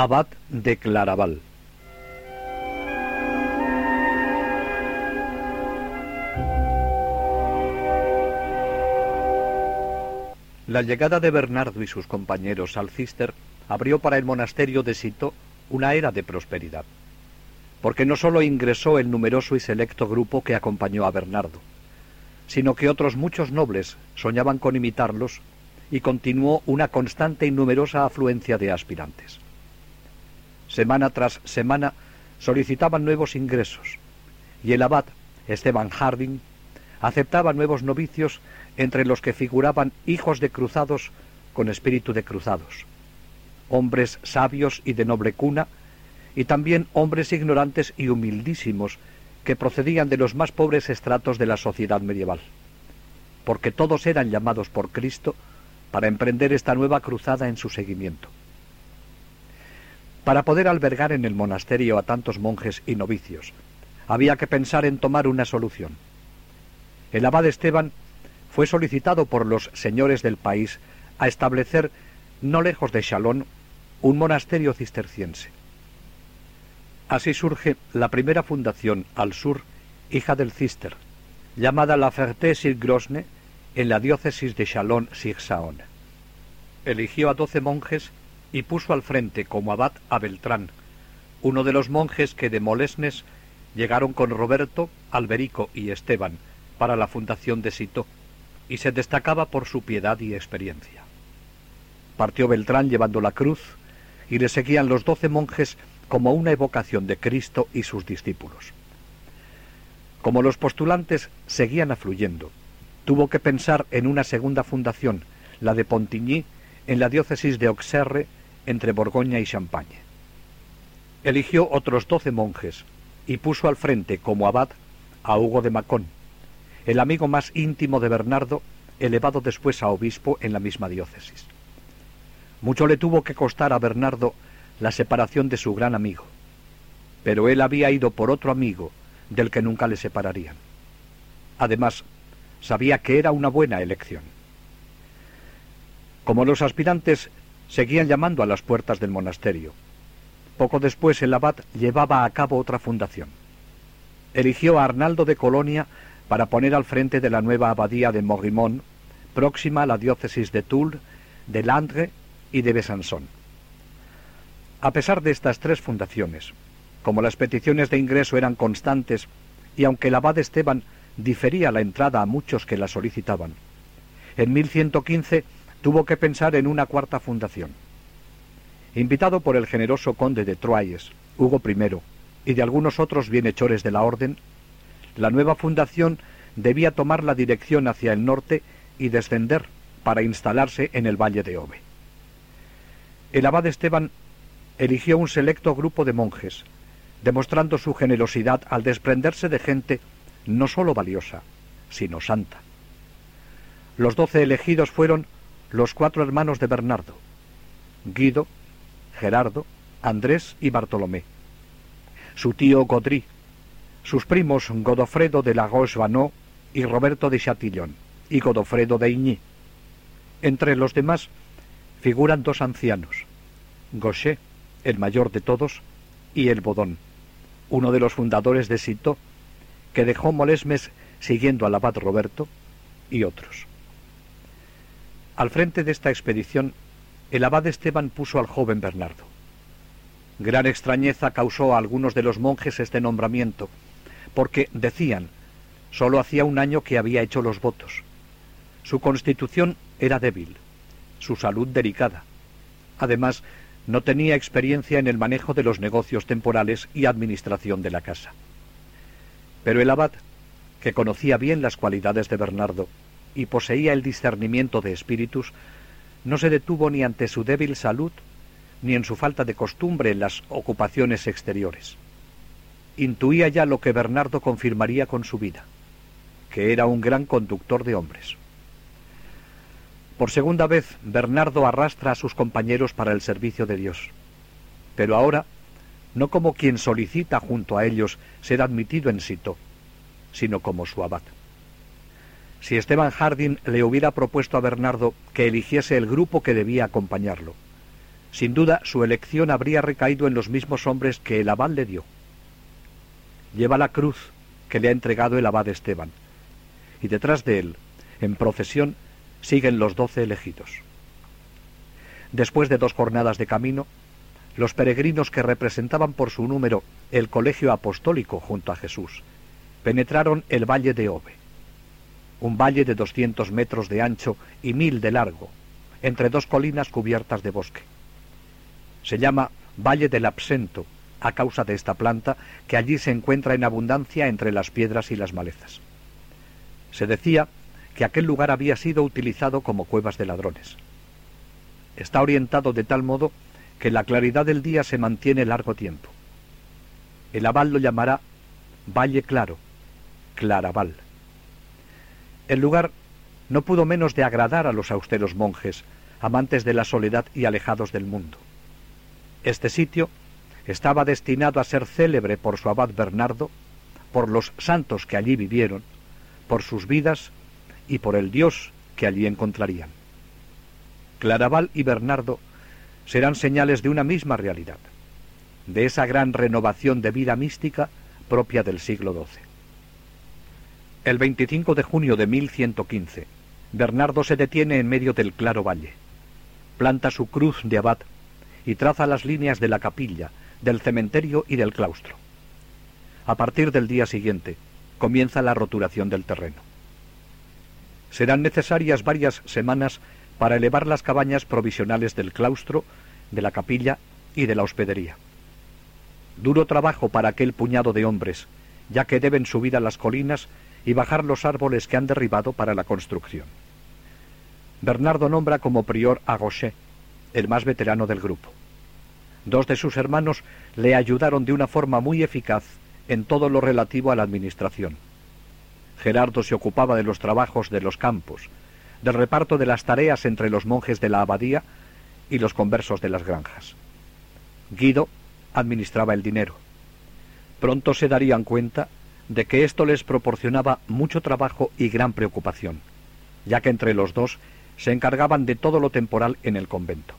Abad de Claraval. La llegada de Bernardo y sus compañeros al Císter abrió para el monasterio de Citeaux una era de prosperidad, porque no sólo ingresó el numeroso y selecto grupo que acompañó a Bernardo, sino que otros muchos nobles soñaban con imitarlos y continuó una constante y numerosa afluencia de aspirantes. Semana tras semana solicitaban nuevos ingresos, y el abad, Esteban Harding, aceptaba nuevos novicios, entre los que figuraban hijos de cruzados con espíritu de cruzados, hombres sabios y de noble cuna, y también hombres ignorantes y humildísimos que procedían de los más pobres estratos de la sociedad medieval, porque todos eran llamados por Cristo para emprender esta nueva cruzada en su seguimiento. Para poder albergar en el monasterio a tantos monjes y novicios, había que pensar en tomar una solución. El abad Esteban fue solicitado por los señores del país a establecer, no lejos de Châlons, un monasterio cisterciense. Así surge la primera fundación al sur, hija del Císter, llamada La Ferté-sur-Grosne, en la diócesis de Châlons-sur-Saône. Eligió a 12 monjes y puso al frente como abad a Beltrán, uno de los monjes que de Molesnes llegaron con Roberto, Alberico y Esteban para la fundación de Citeaux, y se destacaba por su piedad y experiencia. Partió Beltrán llevando la cruz, y le seguían los 12 monjes como una evocación de Cristo y sus discípulos. Como los postulantes seguían afluyendo, tuvo que pensar en una segunda fundación, la de Pontigny, en la diócesis de Auxerre, entre Borgoña y Champagne. Eligió otros 12 monjes, y puso al frente como abad a Hugo de Mâcon, el amigo más íntimo de Bernardo, elevado después a obispo en la misma diócesis. Mucho le tuvo que costar a Bernardo la separación de su gran amigo, pero él había ido por otro amigo del que nunca le separarían. Además, sabía que era una buena elección. Como los aspirantes seguían llamando a las puertas del monasterio, poco después el abad llevaba a cabo otra fundación. Eligió a Arnaldo de Colonia para poner al frente de la nueva abadía de Morrimont, próxima a la diócesis de Toul, de Langres y de Besançon. A pesar de estas 3 fundaciones, como las peticiones de ingreso eran constantes, y aunque el abad Esteban difería la entrada a muchos que la solicitaban, en 1115 tuvo que pensar en una 4ª fundación. Invitado por el generoso conde de Troyes, Hugo I, y de algunos otros bienhechores de la orden, la nueva fundación debía tomar la dirección hacia el norte y descender para instalarse en el valle de Obe. El abad Esteban eligió un selecto grupo de monjes, demostrando su generosidad al desprenderse de gente no sólo valiosa, sino santa. Los 12 elegidos fueron los 4 hermanos de Bernardo: Guido, Gerardo, Andrés y Bartolomé, su tío Gaudry, sus primos Godofredo de la Roche-Vanneau y Roberto de Chatillon, y Godofredo de Igny. Entre los demás figuran 2 ancianos, Gaucher, el mayor de todos, y el Bodón, uno de los fundadores de Citeaux, que dejó Molesmes siguiendo al abad Roberto, y otros. Al frente de esta expedición, el abad Esteban puso al joven Bernardo. Gran extrañeza causó a algunos de los monjes este nombramiento, porque, decían, sólo hacía un año que había hecho los votos. Su constitución era débil, su salud delicada. Además, no tenía experiencia en el manejo de los negocios temporales y administración de la casa. Pero el abad, que conocía bien las cualidades de Bernardo y poseía el discernimiento de espíritus, no se detuvo ni ante su débil salud ni en su falta de costumbre en las ocupaciones exteriores. Intuía ya lo que Bernardo confirmaría con su vida, que era un gran conductor de hombres. Por segunda vez, Bernardo arrastra a sus compañeros para el servicio de Dios, pero ahora no como quien solicita junto a ellos ser admitido en Citeaux, sino como su abad. Si Esteban Harding le hubiera propuesto a Bernardo que eligiese el grupo que debía acompañarlo, Sin duda, su elección habría recaído en los mismos hombres que el abad le dio. Lleva la cruz que le ha entregado el abad Esteban, y detrás de él, en procesión, siguen los 12 elegidos. Después de 2 jornadas de camino, los peregrinos que representaban por su número el colegio apostólico junto a Jesús, penetraron el valle de Obe, un valle de 200 metros de ancho y 1000 de largo, entre 2 colinas cubiertas de bosque. Se llama Valle del Absento, a causa de esta planta que allí se encuentra en abundancia entre las piedras y las malezas. Se decía que aquel lugar había sido utilizado como cuevas de ladrones. Está orientado de tal modo que la claridad del día se mantiene largo tiempo. El abad lo llamará Valle Claro, Claraval. El lugar no pudo menos de agradar a los austeros monjes, amantes de la soledad y alejados del mundo. Este sitio estaba destinado a ser célebre por su abad Bernardo, por los santos que allí vivieron, por sus vidas y por el Dios que allí encontrarían. Claraval y Bernardo serán señales de una misma realidad, de esa gran renovación de vida mística propia del siglo XII. El 25 de junio de 1115, Bernardo se detiene en medio del claro valle, planta su cruz de abad y traza las líneas de la capilla, del cementerio y del claustro. A partir del día siguiente, comienza la roturación del terreno. Serán necesarias varias semanas para elevar las cabañas provisionales del claustro, de la capilla y de la hospedería. Duro trabajo para aquel puñado de hombres, ya que deben subir a las colinas y bajar los árboles que han derribado para la construcción. Bernardo nombra como prior a Gauchet, el más veterano del grupo. 2 de sus hermanos le ayudaron de una forma muy eficaz en todo lo relativo a la administración. Gerardo se ocupaba de los trabajos de los campos, del reparto de las tareas entre los monjes de la abadía y los conversos de las granjas. Guido administraba el dinero. Pronto se darían cuenta de que esto les proporcionaba mucho trabajo y gran preocupación, ya que entre los 2 se encargaban de todo lo temporal en el convento.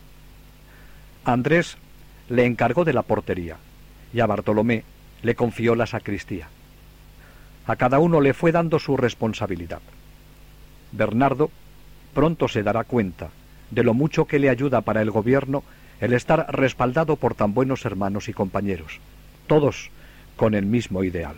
Andrés le encargó de la portería y a Bartolomé le confió la sacristía. A cada uno le fue dando su responsabilidad. Bernardo pronto se dará cuenta de lo mucho que le ayuda para el gobierno el estar respaldado por tan buenos hermanos y compañeros, todos con el mismo ideal.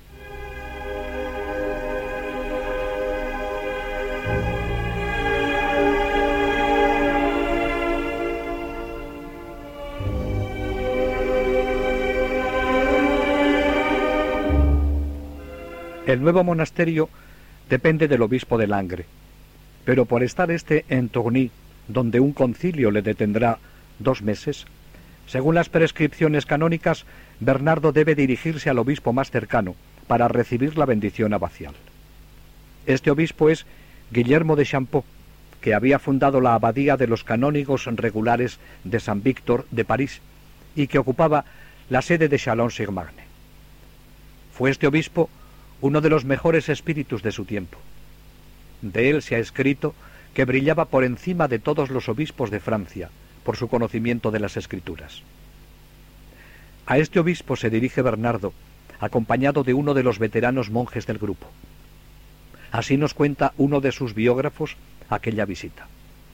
El nuevo monasterio depende del obispo de Langres, pero por estar este en Tourny, donde un concilio le detendrá 2 meses, según las prescripciones canónicas, Bernardo debe dirigirse al obispo más cercano para recibir la bendición abacial. Este obispo es Guillermo de Champeaux, que había fundado la abadía de los canónigos regulares de San Víctor de París y que ocupaba la sede de Chalon-sur-Marne. Fue este obispo uno de los mejores espíritus de su tiempo. De él se ha escrito que brillaba por encima de todos los obispos de Francia por su conocimiento de las Escrituras. A este obispo se dirige Bernardo, acompañado de uno de los veteranos monjes del grupo. Así nos cuenta uno de sus biógrafos aquella visita.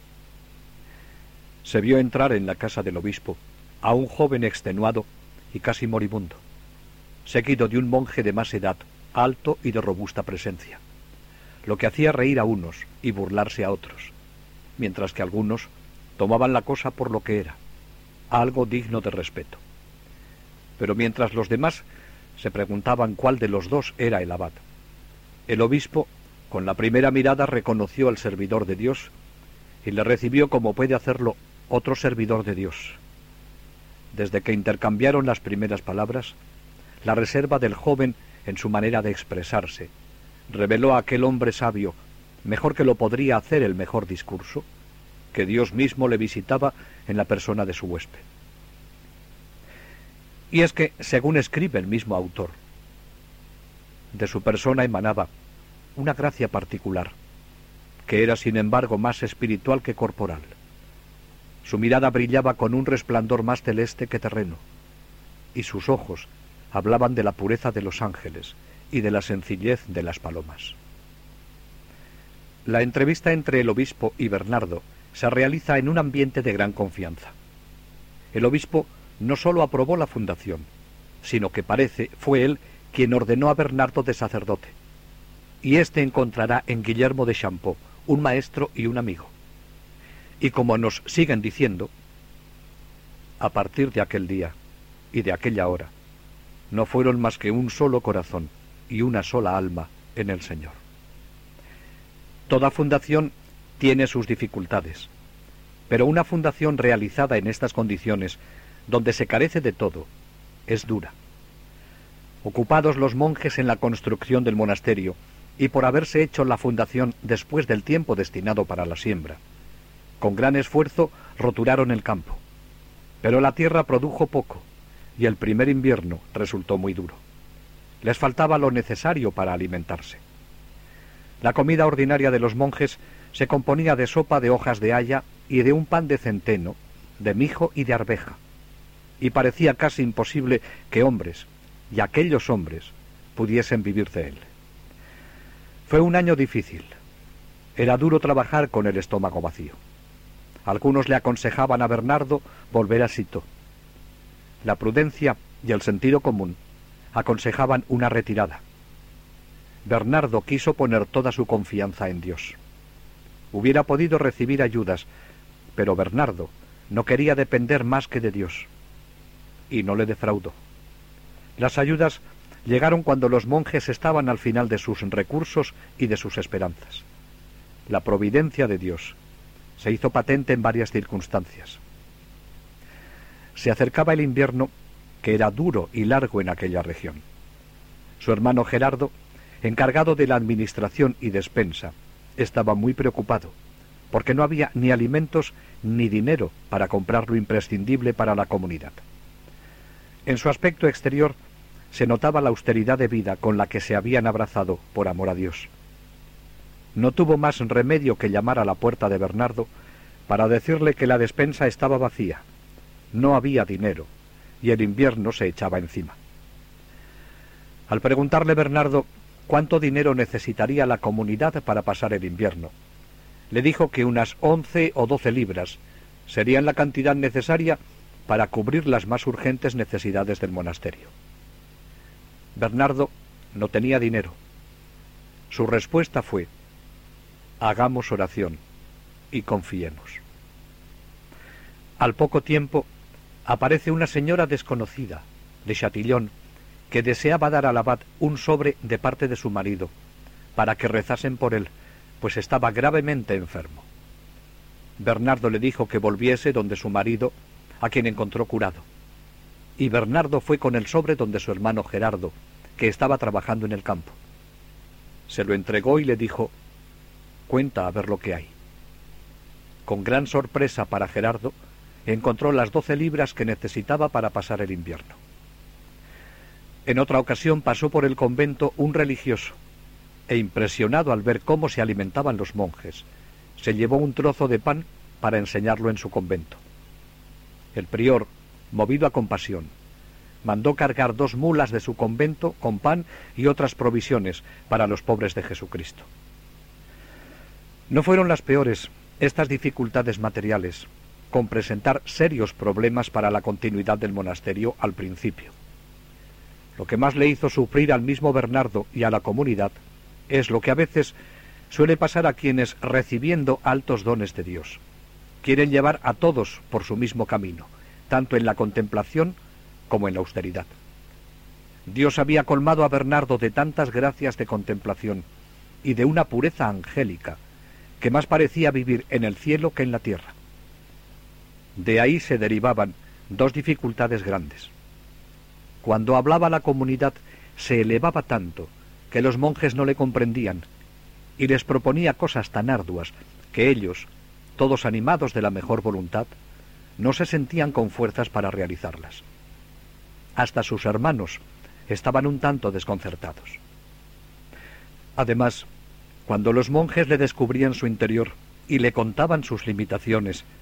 Se vio entrar en la casa del obispo a un joven extenuado y casi moribundo, seguido de un monje de más edad, alto y de robusta presencia, lo que hacía reír a unos y burlarse a otros, mientras que algunos tomaban la cosa por lo que era, algo digno de respeto. Pero mientras los demás se preguntaban cuál de los 2 era el abad, el obispo, con la primera mirada, reconoció al servidor de Dios y le recibió como puede hacerlo otro servidor de Dios. Desde que intercambiaron las primeras palabras, la reserva del joven en su manera de expresarse reveló a aquel hombre sabio, mejor que lo podría hacer el mejor discurso, que Dios mismo le visitaba en la persona de su huésped. Y es que, según escribe el mismo autor, de su persona emanaba una gracia particular, que era sin embargo más espiritual que corporal. Su mirada brillaba con un resplandor más celeste que terreno, y sus ojos hablaban de la pureza de los ángeles y de la sencillez de las palomas. La entrevista entre el obispo y Bernardo se realiza en un ambiente de gran confianza. El obispo no sólo aprobó la fundación, sino que parece fue él quien ordenó a Bernardo de sacerdote, y éste encontrará en Guillermo de Champeaux un maestro y un amigo. Y como nos siguen diciendo, a partir de aquel día y de aquella hora, no fueron más que un solo corazón y una sola alma en el Señor. Toda fundación tiene sus dificultades, pero una fundación realizada en estas condiciones, donde se carece de todo, es dura. Ocupados los monjes en la construcción del monasterio, y por haberse hecho la fundación después del tiempo destinado para la siembra, con gran esfuerzo roturaron el campo, pero la tierra produjo poco, y el primer invierno resultó muy duro. Les faltaba lo necesario para alimentarse. La comida ordinaria de los monjes se componía de sopa de hojas de haya y de un pan de centeno, de mijo y de arveja, y parecía casi imposible que hombres, y aquellos hombres, pudiesen vivir de él. Fue un año difícil. Era duro trabajar con el estómago vacío. Algunos le aconsejaban a Bernardo volver a Citeaux. La prudencia y el sentido común aconsejaban una retirada. Bernardo quiso poner toda su confianza en Dios. Hubiera podido recibir ayudas, pero Bernardo no quería depender más que de Dios. Y no le defraudó. Las ayudas llegaron cuando los monjes estaban al final de sus recursos y de sus esperanzas. La providencia de Dios se hizo patente en varias circunstancias. Se acercaba el invierno, que era duro y largo en aquella región. Su hermano Gerardo, encargado de la administración y despensa, estaba muy preocupado, porque no había ni alimentos ni dinero para comprar lo imprescindible para la comunidad. En su aspecto exterior se notaba la austeridad de vida con la que se habían abrazado por amor a Dios. No tuvo más remedio que llamar a la puerta de Bernardo para decirle que la despensa estaba vacía, no había dinero, y el invierno se echaba encima. Al preguntarle Bernardo cuánto dinero necesitaría la comunidad para pasar el invierno, le dijo que unas 11 o 12 libras serían la cantidad necesaria para cubrir las más urgentes necesidades del monasterio. Bernardo no tenía dinero. Su respuesta fue: hagamos oración y confiemos. Al poco tiempo aparece una señora desconocida, de Chatillon, que deseaba dar al abad un sobre de parte de su marido, para que rezasen por él, pues estaba gravemente enfermo. Bernardo le dijo que volviese donde su marido, a quien encontró curado. Y Bernardo fue con el sobre donde su hermano Gerardo, que estaba trabajando en el campo. Se lo entregó y le dijo: cuenta a ver lo que hay. Con gran sorpresa para Gerardo, encontró las 12 libras que necesitaba para pasar el invierno. En otra ocasión pasó por el convento un religioso, e impresionado al ver cómo se alimentaban los monjes, se llevó un trozo de pan para enseñarlo en su convento. El prior, movido a compasión, mandó cargar 2 mulas de su convento con pan y otras provisiones para los pobres de Jesucristo. No fueron las peores estas dificultades materiales, con presentar serios problemas para la continuidad del monasterio al principio. Lo que más le hizo sufrir al mismo Bernardo y a la comunidad es lo que a veces suele pasar a quienes, recibiendo altos dones de Dios, quieren llevar a todos por su mismo camino, tanto en la contemplación como en la austeridad. Dios había colmado a Bernardo de tantas gracias de contemplación y de una pureza angélica que más parecía vivir en el cielo que en la tierra. De ahí se derivaban 2 dificultades grandes. Cuando hablaba a la comunidad se elevaba tanto que los monjes no le comprendían y les proponía cosas tan arduas que ellos, todos animados de la mejor voluntad, no se sentían con fuerzas para realizarlas. Hasta sus hermanos estaban un tanto desconcertados. Además, cuando los monjes le descubrían su interior y le contaban sus limitaciones,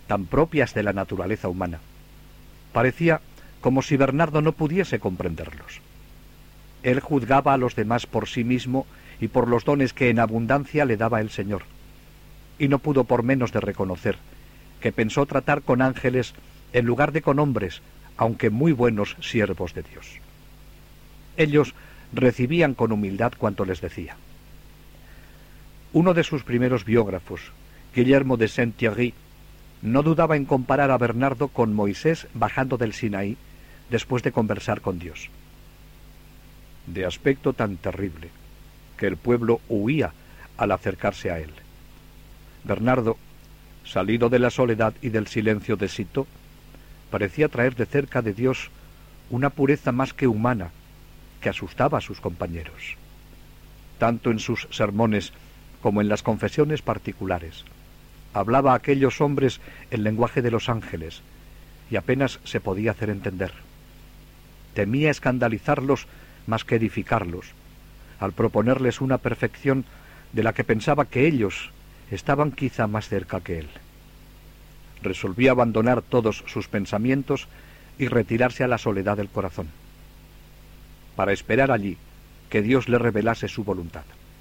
tan propias de la naturaleza humana. Parecía como si Bernardo no pudiese comprenderlos. Él juzgaba a los demás por sí mismo y por los dones que en abundancia le daba el Señor, y no pudo por menos de reconocer que pensó tratar con ángeles en lugar de con hombres, aunque muy buenos siervos de Dios. Ellos recibían con humildad cuanto les decía. Uno de sus primeros biógrafos, Guillermo de Saint-Thierry, no dudaba en comparar a Bernardo con Moisés bajando del Sinaí después de conversar con Dios. De aspecto tan terrible que el pueblo huía al acercarse a él. Bernardo, salido de la soledad y del silencio de Sito, parecía traer de cerca de Dios una pureza más que humana que asustaba a sus compañeros. Tanto en sus sermones como en las confesiones particulares, hablaba a aquellos hombres el lenguaje de los ángeles y apenas se podía hacer entender. Temía escandalizarlos más que edificarlos, al proponerles una perfección de la que pensaba que ellos estaban quizá más cerca que él. Resolvió abandonar todos sus pensamientos y retirarse a la soledad del corazón, para esperar allí que Dios le revelase su voluntad.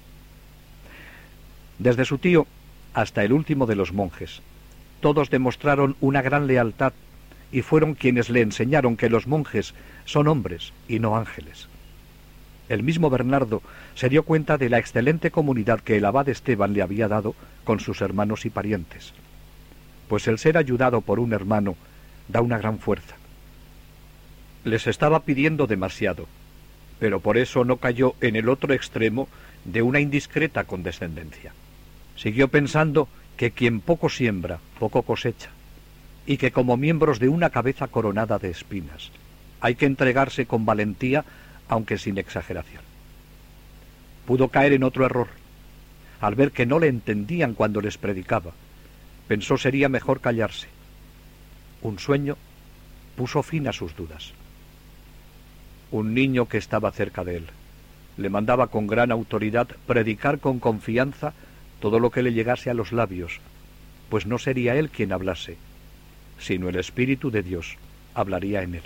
Desde su tío hasta el último de los monjes, todos demostraron una gran lealtad y fueron quienes le enseñaron que los monjes son hombres y no ángeles. El mismo Bernardo se dio cuenta de la excelente comunidad que el abad Esteban le había dado con sus hermanos y parientes, pues el ser ayudado por un hermano da una gran fuerza. Les estaba pidiendo demasiado, pero por eso no cayó en el otro extremo de una indiscreta condescendencia. Siguió pensando que quien poco siembra, poco cosecha, y que como miembros de una cabeza coronada de espinas, hay que entregarse con valentía, aunque sin exageración. Pudo caer en otro error. Al ver que no le entendían cuando les predicaba, pensó sería mejor callarse. Un sueño puso fin a sus dudas. Un niño que estaba cerca de él le mandaba con gran autoridad predicar con confianza todo lo que le llegase a los labios, pues no sería él quien hablase, sino el Espíritu de Dios hablaría en él.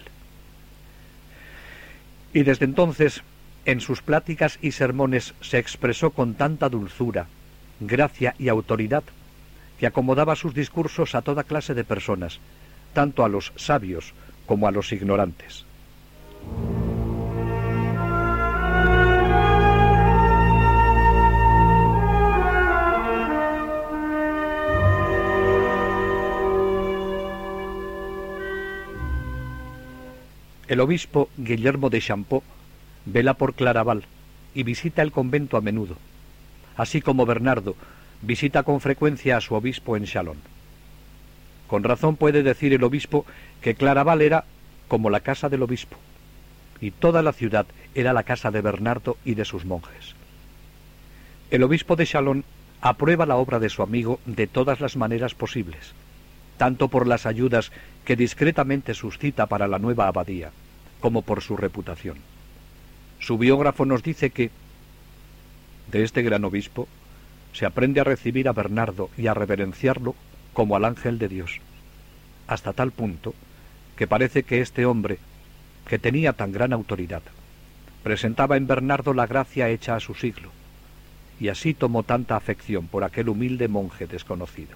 Y desde entonces, en sus pláticas y sermones se expresó con tanta dulzura, gracia y autoridad, que acomodaba sus discursos a toda clase de personas, tanto a los sabios como a los ignorantes. El obispo Guillermo de Champeaux vela por Claraval y visita el convento a menudo, así como Bernardo visita con frecuencia a su obispo en Chalon. Con razón puede decir el obispo que Claraval era como la casa del obispo, y toda la ciudad era la casa de Bernardo y de sus monjes. El obispo de Chalon aprueba la obra de su amigo de todas las maneras posibles, tanto por las ayudas que discretamente suscita para la nueva abadía, como por su reputación. Su biógrafo nos dice que de este gran obispo se aprende a recibir a Bernardo y a reverenciarlo como al ángel de Dios, hasta tal punto que parece que este hombre, que tenía tan gran autoridad, presentaba en Bernardo la gracia hecha a su siglo, y así tomó tanta afección por aquel humilde monje desconocido.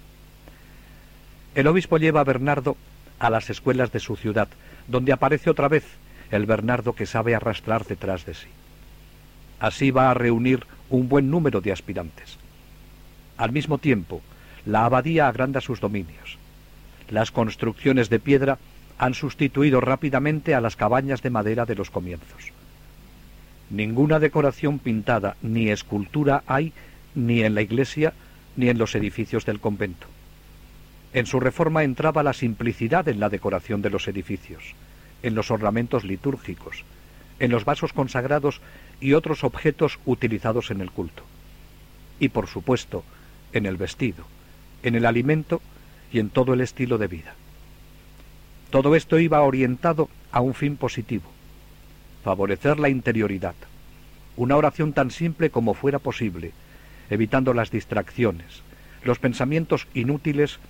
El obispo lleva a Bernardo a las escuelas de su ciudad, donde aparece otra vez el Bernardo que sabe arrastrar detrás de sí. Así va a reunir un buen número de aspirantes. Al mismo tiempo, la abadía agranda sus dominios. Las construcciones de piedra han sustituido rápidamente a las cabañas de madera de los comienzos. Ninguna decoración pintada ni escultura hay ni en la iglesia ni en los edificios del convento. En su reforma entraba la simplicidad en la decoración de los edificios, en los ornamentos litúrgicos, en los vasos consagrados y otros objetos utilizados en el culto. Y por supuesto, en el vestido, en el alimento y en todo el estilo de vida. Todo esto iba orientado a un fin positivo: favorecer la interioridad, una oración tan simple como fuera posible, evitando las distracciones, los pensamientos inútiles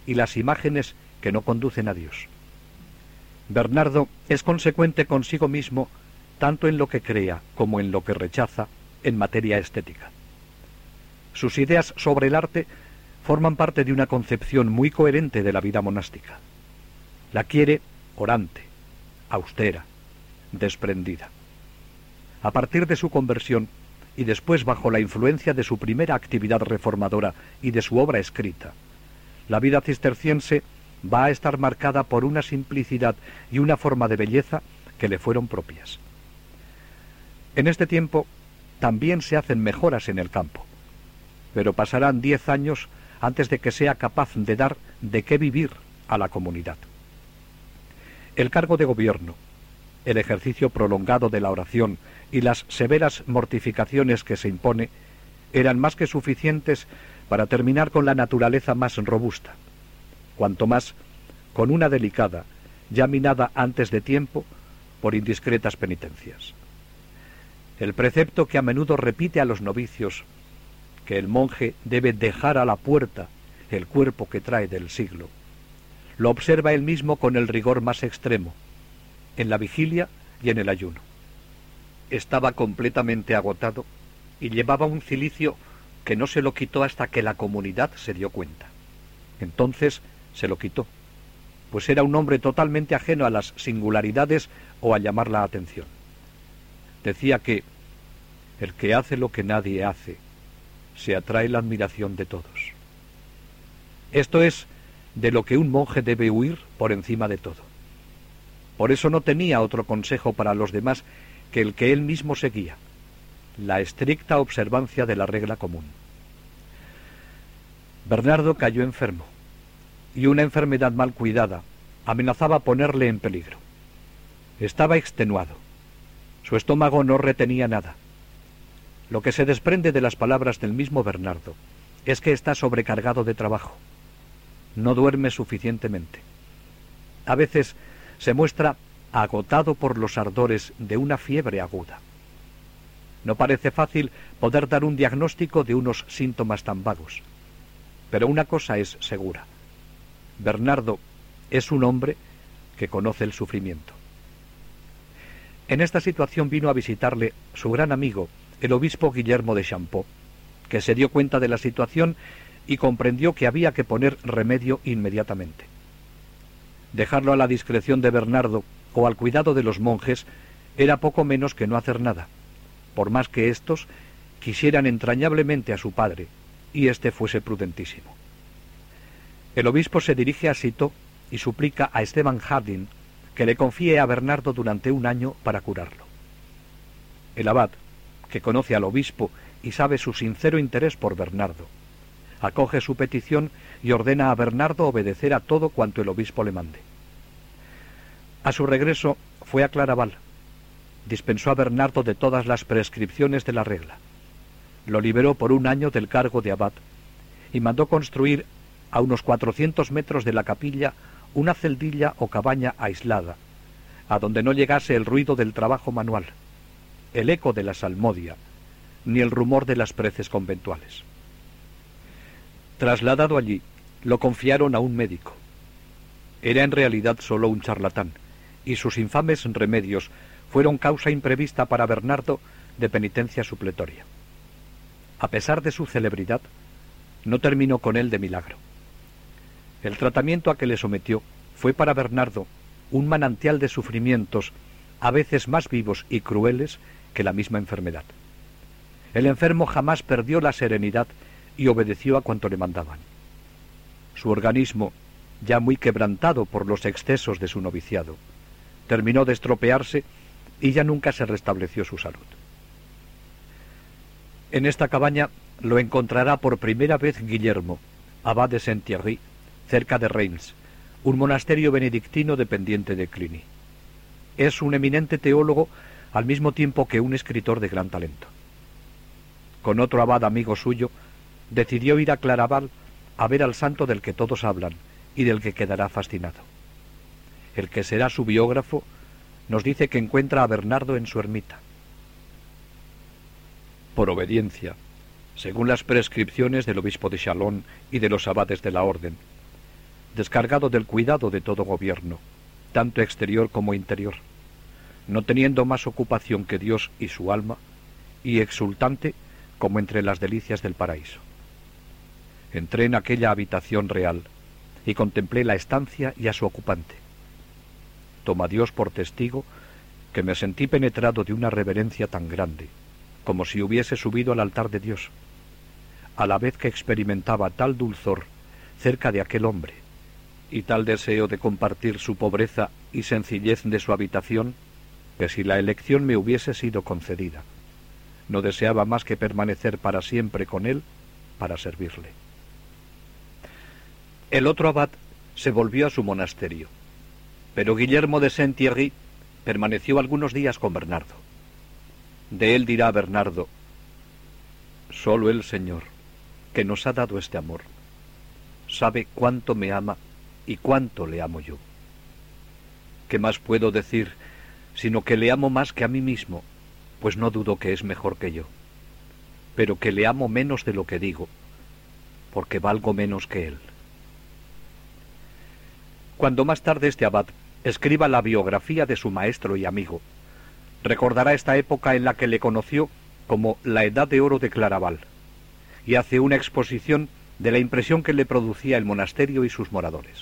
y las imágenes que no conducen a Dios. Bernardo es consecuente consigo mismo tanto en lo que crea como en lo que rechaza en materia estética. Sus ideas sobre el arte forman parte de una concepción muy coherente de la vida monástica. La quiere orante, austera, desprendida. A partir de su conversión, y después bajo la influencia de su primera actividad reformadora y de su obra escrita, la vida cisterciense va a estar marcada por una simplicidad y una forma de belleza que le fueron propias. En este tiempo también se hacen mejoras en el campo, pero pasarán 10 años antes de que sea capaz de dar de qué vivir a la comunidad. El cargo de gobierno, el ejercicio prolongado de la oración y las severas mortificaciones que se impone eran más que suficientes para terminar con la naturaleza más robusta, cuanto más con una delicada, ya minada antes de tiempo por indiscretas penitencias. El precepto que a menudo repite a los novicios, que el monje debe dejar a la puerta el cuerpo que trae del siglo, lo observa él mismo con el rigor más extremo, en la vigilia y en el ayuno. Estaba completamente agotado y llevaba un cilicio que no se lo quitó hasta que la comunidad se dio cuenta. Entonces se lo quitó, pues era un hombre totalmente ajeno a las singularidades o a llamar la atención. Decía que el que hace lo que nadie hace se atrae la admiración de todos. Esto es de lo que un monje debe huir por encima de todo. Por eso no tenía otro consejo para los demás que el que él mismo seguía, la estricta observancia de la regla común. Bernardo cayó enfermo, y una enfermedad mal cuidada amenazaba ponerle en peligro. Estaba extenuado. Su estómago no retenía nada. Lo que se desprende de las palabras del mismo Bernardo es que está sobrecargado de trabajo. No duerme suficientemente. A veces se muestra agotado por los ardores de una fiebre aguda. No parece fácil poder dar un diagnóstico de unos síntomas tan vagos. Pero una cosa es segura. Bernardo es un hombre que conoce el sufrimiento. En esta situación vino a visitarle su gran amigo, el obispo Guillermo de Champeaux, que se dio cuenta de la situación y comprendió que había que poner remedio inmediatamente. Dejarlo a la discreción de Bernardo o al cuidado de los monjes era poco menos que no hacer nada, por más que éstos quisieran entrañablemente a su padre y éste fuese prudentísimo. El obispo se dirige a Citeaux y suplica a Esteban Harding que le confíe a Bernardo durante un año para curarlo. El abad, que conoce al obispo y sabe su sincero interés por Bernardo, acoge su petición y ordena a Bernardo obedecer a todo cuanto el obispo le mande. A su regreso fue a Claraval, dispensó a Bernardo de todas las prescripciones de la regla, lo liberó por un año del cargo de abad y mandó construir a unos 400 metros de la capilla una celdilla o cabaña aislada, a donde no llegase el ruido del trabajo manual, el eco de la salmodia, ni el rumor de las preces conventuales. Trasladado allí, lo confiaron a un médico. Era en realidad solo un charlatán, y sus infames remedios fueron causa imprevista para Bernardo de penitencia supletoria. A pesar de su celebridad, no terminó con él de milagro. El tratamiento a que le sometió fue para Bernardo un manantial de sufrimientos a veces más vivos y crueles que la misma enfermedad. El enfermo jamás perdió la serenidad y obedeció a cuanto le mandaban. Su organismo, ya muy quebrantado por los excesos de su noviciado, terminó de estropearse y ya nunca se restableció su salud. En esta cabaña lo encontrará por primera vez Guillermo, abad de Saint-Thierry, cerca de Reims, un monasterio benedictino dependiente de Cluny. Es un eminente teólogo al mismo tiempo que un escritor de gran talento. Con otro abad amigo suyo, decidió ir a Claraval a ver al santo del que todos hablan y del que quedará fascinado. El que será su biógrafo nos dice que encuentra a Bernardo en su ermita. Por obediencia, según las prescripciones del obispo de Chalon y de los abades de la orden, descargado del cuidado de todo gobierno, tanto exterior como interior, no teniendo más ocupación que Dios y su alma, y exultante como entre las delicias del paraíso. Entré en aquella habitación real y contemplé la estancia y a su ocupante. Toma Dios por testigo que me sentí penetrado de una reverencia tan grande, como si hubiese subido al altar de Dios, a la vez que experimentaba tal dulzor cerca de aquel hombre, y tal deseo de compartir su pobreza y sencillez de su habitación, que si la elección me hubiese sido concedida, no deseaba más que permanecer para siempre con él, para servirle. El otro abad se volvió a su monasterio, pero Guillermo de Saint-Thierry permaneció algunos días con Bernardo. De él dirá Bernardo: solo el Señor, que nos ha dado este amor, sabe cuánto me ama y cuánto le amo yo. ¿Qué más puedo decir, sino que le amo más que a mí mismo, pues no dudo que es mejor que yo, pero que le amo menos de lo que digo, porque valgo menos que él? Cuando más tarde este abad escriba la biografía de su maestro y amigo, recordará esta época en la que le conoció como la Edad de Oro de Claraval, y hace una exposición de la impresión que le producía el monasterio y sus moradores.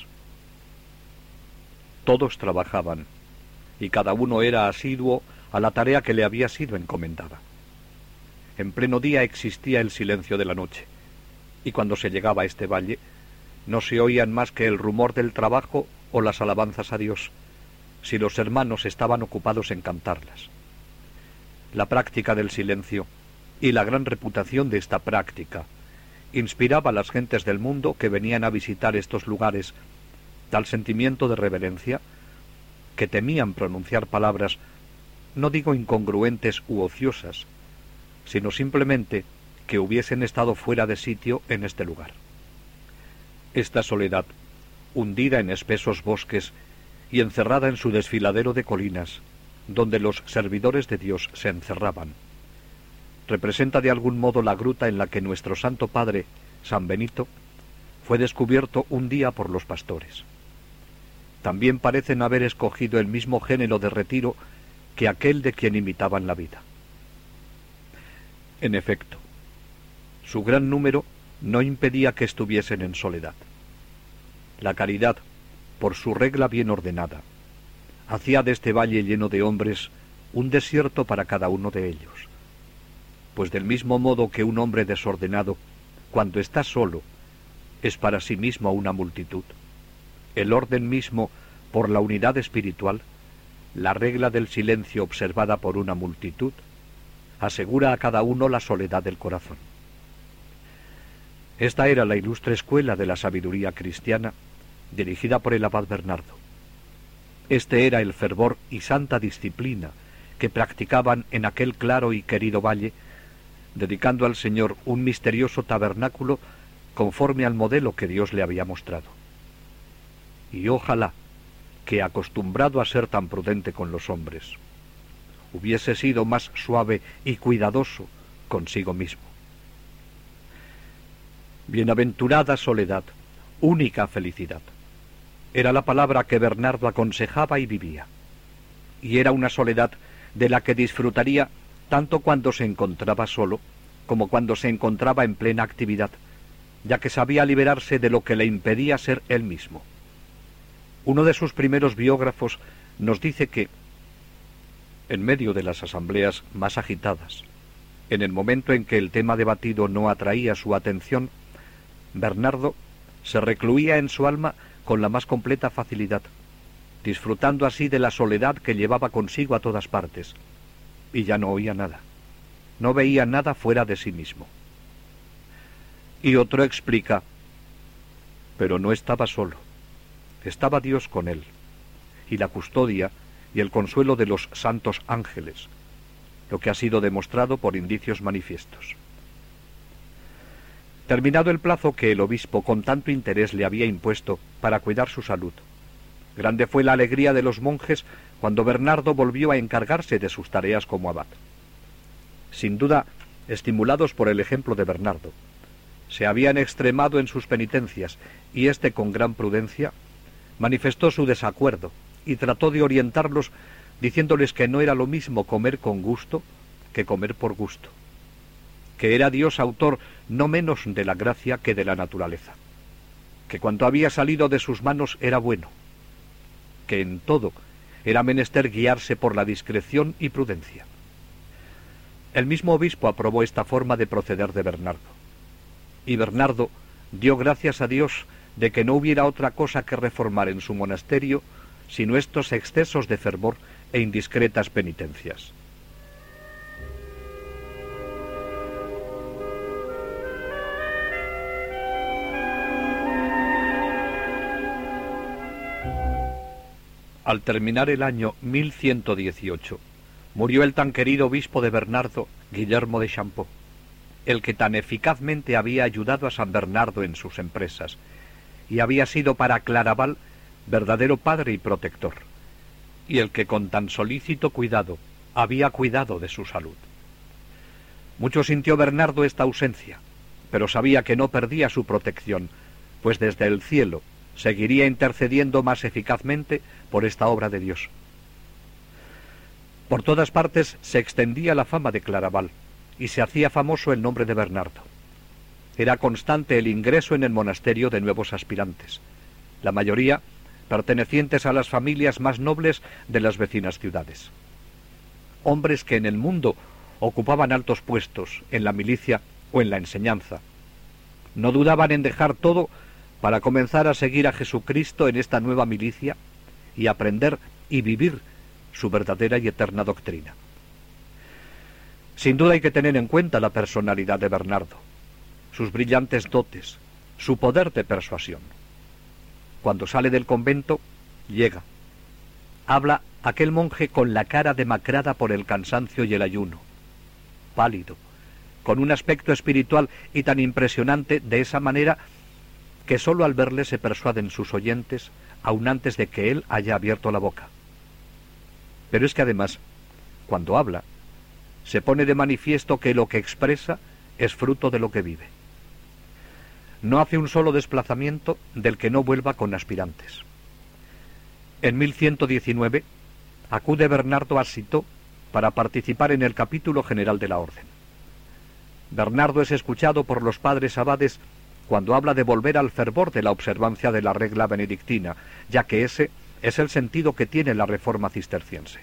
Todos trabajaban, y cada uno era asiduo a la tarea que le había sido encomendada. En pleno día existía el silencio de la noche, y cuando se llegaba a este valle, no se oían más que el rumor del trabajo o las alabanzas a Dios, si los hermanos estaban ocupados en cantarlas. La práctica del silencio y la gran reputación de esta práctica inspiraba a las gentes del mundo que venían a visitar estos lugares tal sentimiento de reverencia que temían pronunciar palabras, no digo incongruentes u ociosas, sino simplemente que hubiesen estado fuera de sitio en este lugar. Esta soledad, hundida en espesos bosques y encerrada en su desfiladero de colinas, donde los servidores de Dios se encerraban, representa de algún modo la gruta en la que nuestro Santo Padre, San Benito, fue descubierto un día por los pastores. También parecen haber escogido el mismo género de retiro que aquel de quien imitaban la vida. En efecto, su gran número no impedía que estuviesen en soledad. La caridad, por su regla bien ordenada, hacía de este valle lleno de hombres un desierto para cada uno de ellos. Pues del mismo modo que un hombre desordenado, cuando está solo, es para sí mismo una multitud, el orden mismo, por la unidad espiritual, la regla del silencio observada por una multitud, asegura a cada uno la soledad del corazón. Esta era la ilustre escuela de la sabiduría cristiana, dirigida por el abad Bernardo. Este era el fervor y santa disciplina que practicaban en aquel claro y querido valle, dedicando al Señor un misterioso tabernáculo conforme al modelo que Dios le había mostrado. Y ojalá que, acostumbrado a ser tan prudente con los hombres, hubiese sido más suave y cuidadoso consigo mismo. Bienaventurada soledad, única felicidad. Era la palabra que Bernardo aconsejaba y vivía. Y era una soledad de la que disfrutaría tanto cuando se encontraba solo como cuando se encontraba en plena actividad, ya que sabía liberarse de lo que le impedía ser él mismo. Uno de sus primeros biógrafos nos dice que, en medio de las asambleas más agitadas, en el momento en que el tema debatido no atraía su atención, Bernardo se recluía en su alma con la más completa facilidad, disfrutando así de la soledad que llevaba consigo a todas partes, y ya no oía nada, no veía nada fuera de sí mismo. Y otro explica: pero no estaba solo, estaba Dios con él, y la custodia y el consuelo de los santos ángeles, lo que ha sido demostrado por indicios manifiestos. Terminado el plazo que el obispo con tanto interés le había impuesto para cuidar su salud, grande fue la alegría de los monjes cuando Bernardo volvió a encargarse de sus tareas como abad. Sin duda, estimulados por el ejemplo de Bernardo, se habían extremado en sus penitencias, y éste, con gran prudencia, manifestó su desacuerdo y trató de orientarlos diciéndoles que no era lo mismo comer con gusto que comer por gusto, que era Dios autor no menos de la gracia que de la naturaleza, que cuanto había salido de sus manos era bueno, que en todo era menester guiarse por la discreción y prudencia. El mismo obispo aprobó esta forma de proceder de Bernardo, y Bernardo dio gracias a Dios de que no hubiera otra cosa que reformar en su monasterio sino estos excesos de fervor e indiscretas penitencias. Al terminar el año 1118, murió el tan querido obispo de Bernardo, Guillermo de Champeaux, el que tan eficazmente había ayudado a San Bernardo en sus empresas, y había sido para Claraval verdadero padre y protector, y el que con tan solícito cuidado había cuidado de su salud. Mucho sintió Bernardo esta ausencia, pero sabía que no perdía su protección, pues desde el cielo seguiría intercediendo más eficazmente por esta obra de Dios. Por todas partes se extendía la fama de Claraval, y se hacía famoso el nombre de Bernardo. Era constante el ingreso en el monasterio de nuevos aspirantes, la mayoría pertenecientes a las familias más nobles de las vecinas ciudades. Hombres que en el mundo ocupaban altos puestos, en la milicia o en la enseñanza. No dudaban en dejar todo para comenzar a seguir a Jesucristo en esta nueva milicia y aprender y vivir su verdadera y eterna doctrina. Sin duda hay que tener en cuenta la personalidad de Bernardo, sus brillantes dotes, su poder de persuasión. Cuando sale del convento, llega. Habla aquel monje con la cara demacrada por el cansancio y el ayuno, pálido, con un aspecto espiritual y tan impresionante de esa manera que sólo al verle se persuaden sus oyentes, aun antes de que él haya abierto la boca. Pero es que además, cuando habla, se pone de manifiesto que lo que expresa es fruto de lo que vive. No hace un solo desplazamiento del que no vuelva con aspirantes. En 1119 acude Bernardo a Citeaux para participar en el capítulo general de la orden. Bernardo es escuchado por los padres abades cuando habla de volver al fervor de la observancia de la regla benedictina, ya que ese es el sentido que tiene la reforma cisterciense.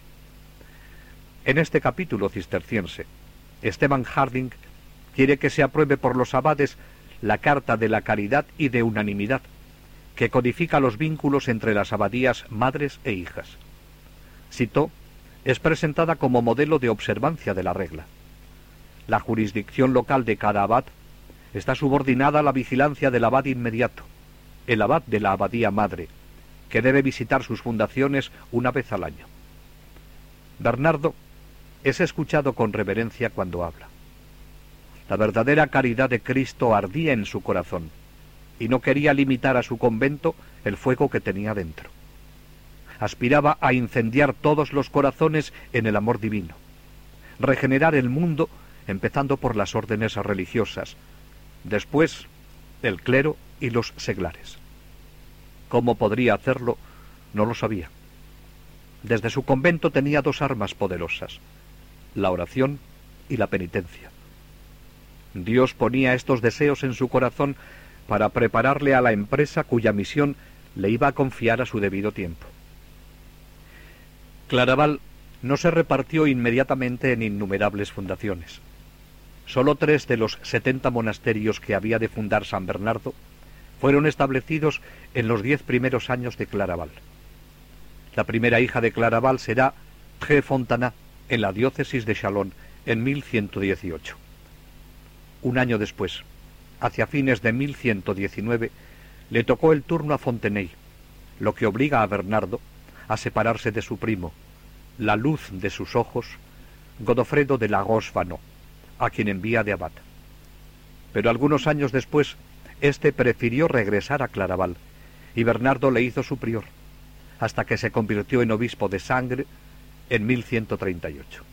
En este capítulo cisterciense, Esteban Harding quiere que se apruebe por los abades la Carta de la Caridad y de Unanimidad, que codifica los vínculos entre las abadías madres e hijas. Citeaux es presentada como modelo de observancia de la regla. La jurisdicción local de cada abad está subordinada a la vigilancia del abad inmediato, el abad de la abadía madre, que debe visitar sus fundaciones una vez al año. Bernardo es escuchado con reverencia cuando habla. La verdadera caridad de Cristo ardía en su corazón, y no quería limitar a su convento el fuego que tenía dentro. Aspiraba a incendiar todos los corazones en el amor divino, regenerar el mundo empezando por las órdenes religiosas, después el clero y los seglares. ¿Cómo podría hacerlo? No lo sabía. Desde su convento tenía dos armas poderosas, la oración y la penitencia. Dios ponía estos deseos en su corazón para prepararle a la empresa cuya misión le iba a confiar a su debido tiempo. Claraval no se repartió inmediatamente en innumerables fundaciones. Solo 3 de los 70 monasterios que había de fundar San Bernardo fueron establecidos en los 10 primeros años de Claraval. La primera hija de Claraval será Tréfontanet, en la diócesis de Chalon, en 1118. Un año después, hacia fines de 1119, le tocó el turno a Fontenay, lo que obliga a Bernardo a separarse de su primo, la luz de sus ojos, Godofredo de la Roche-Vanneau, a quien envía de abad. Pero algunos años después, éste prefirió regresar a Claraval, y Bernardo le hizo su prior, hasta que se convirtió en obispo de Sangre en 1138.